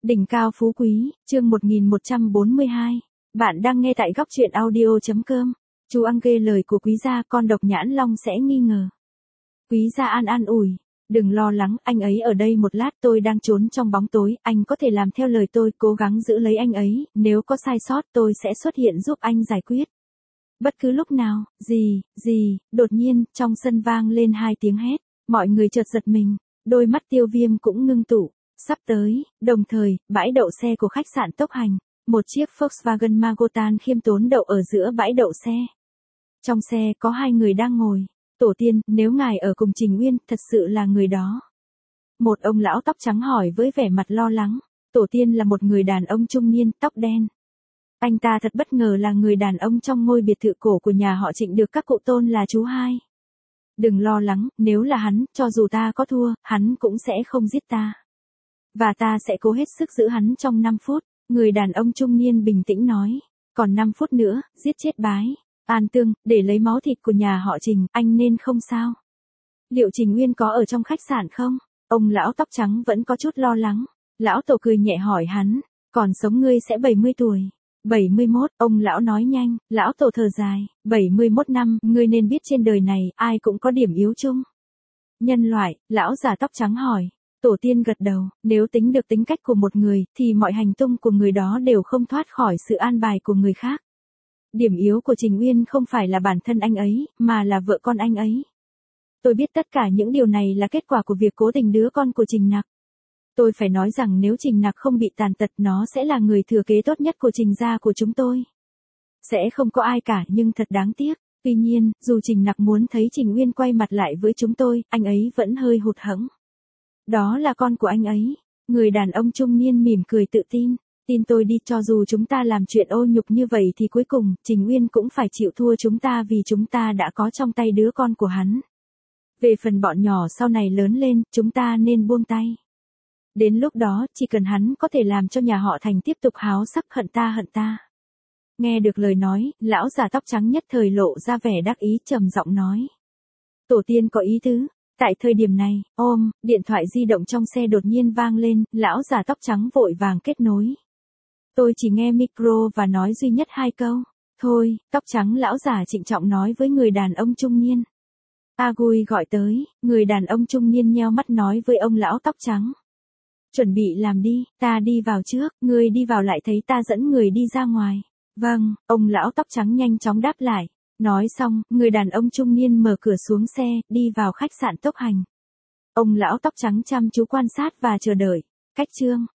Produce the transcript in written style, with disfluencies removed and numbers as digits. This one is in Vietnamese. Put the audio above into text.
Đỉnh cao phú quý, chương 1142. Bạn đang nghe tại góc truyện audio.com. Chú ăn ghê lời của quý gia, con độc nhãn long sẽ nghi ngờ. Quý gia an ủi. Đừng lo lắng, anh ấy ở đây một lát, tôi đang trốn trong bóng tối, anh có thể làm theo lời tôi, cố gắng giữ lấy anh ấy, nếu có sai sót tôi sẽ xuất hiện giúp anh giải quyết. Bất cứ lúc nào, đột nhiên, trong sân vang lên hai tiếng hét, mọi người chợt giật mình, đôi mắt Tiêu Viêm cũng ngưng tụ. Sắp tới, đồng thời, bãi đậu xe của khách sạn tốc hành, một chiếc Volkswagen Magotan khiêm tốn đậu ở giữa bãi đậu xe. Trong xe có hai người đang ngồi. Tổ tiên, nếu ngài ở cùng Trình Uyên, thật sự là người đó. Một ông lão tóc trắng hỏi với vẻ mặt lo lắng. Tổ tiên là một người đàn ông trung niên, tóc đen. Anh ta thật bất ngờ là người đàn ông trong ngôi biệt thự cổ của nhà họ Trịnh được các cụ tôn là chú hai. Đừng lo lắng, nếu là hắn, cho dù ta có thua, hắn cũng sẽ không giết ta. Và ta sẽ cố hết sức giữ hắn trong 5 phút, người đàn ông trung niên bình tĩnh nói. Còn 5 phút nữa, giết chết bái. An Tương, để lấy máu thịt của nhà họ Trình, anh nên không sao. Liệu Trình Uyên có ở trong khách sạn không? Ông lão tóc trắng vẫn có chút lo lắng. Lão tổ cười nhẹ hỏi hắn, còn sống ngươi sẽ 70 tuổi. 71, ông lão nói nhanh, lão tổ thở dài, 71 năm, ngươi nên biết trên đời này, ai cũng có điểm yếu chung. Nhân loại, lão già tóc trắng hỏi. Tổ tiên gật đầu, nếu tính được tính cách của một người, thì mọi hành tung của người đó đều không thoát khỏi sự an bài của người khác. Điểm yếu của Trình Uyên không phải là bản thân anh ấy, mà là vợ con anh ấy. Tôi biết tất cả những điều này là kết quả của việc cố tình đứa con của Trình Nặc. Tôi phải nói rằng nếu Trình Nặc không bị tàn tật, nó sẽ là người thừa kế tốt nhất của Trình gia của chúng tôi. Sẽ không có ai cả, nhưng thật đáng tiếc. Tuy nhiên, dù Trình Nặc muốn thấy Trình Uyên quay mặt lại với chúng tôi, anh ấy vẫn hơi hụt hẫng. Đó là con của anh ấy. Người đàn ông trung niên mỉm cười tự tin. Tin tôi đi, cho dù chúng ta làm chuyện ô nhục như vậy thì cuối cùng, Trình Uyên cũng phải chịu thua chúng ta vì chúng ta đã có trong tay đứa con của hắn. Về phần bọn nhỏ sau này lớn lên, chúng ta nên buông tay. Đến lúc đó, chỉ cần hắn có thể làm cho nhà họ Thành tiếp tục háo sắc hận ta. Nghe được lời nói, lão già tóc trắng nhất thời lộ ra vẻ đắc ý trầm giọng nói. Tổ tiên có ý tứ. Tại thời điểm này, điện thoại di động trong xe đột nhiên vang lên, lão già tóc trắng vội vàng kết nối. Tôi chỉ nghe micro và nói duy nhất 2 câu. Thôi, tóc trắng lão già trịnh trọng nói với người đàn ông trung niên. Agui gọi tới, người đàn ông trung niên nheo mắt nói với ông lão tóc trắng. Chuẩn bị làm đi, ta đi vào trước, ngươi đi vào lại thấy ta dẫn người đi ra ngoài. Vâng, ông lão tóc trắng nhanh chóng đáp lại. Nói xong, người đàn ông trung niên mở cửa xuống xe, đi vào khách sạn tốc hành. Ông lão tóc trắng chăm chú quan sát và chờ đợi. Cách chương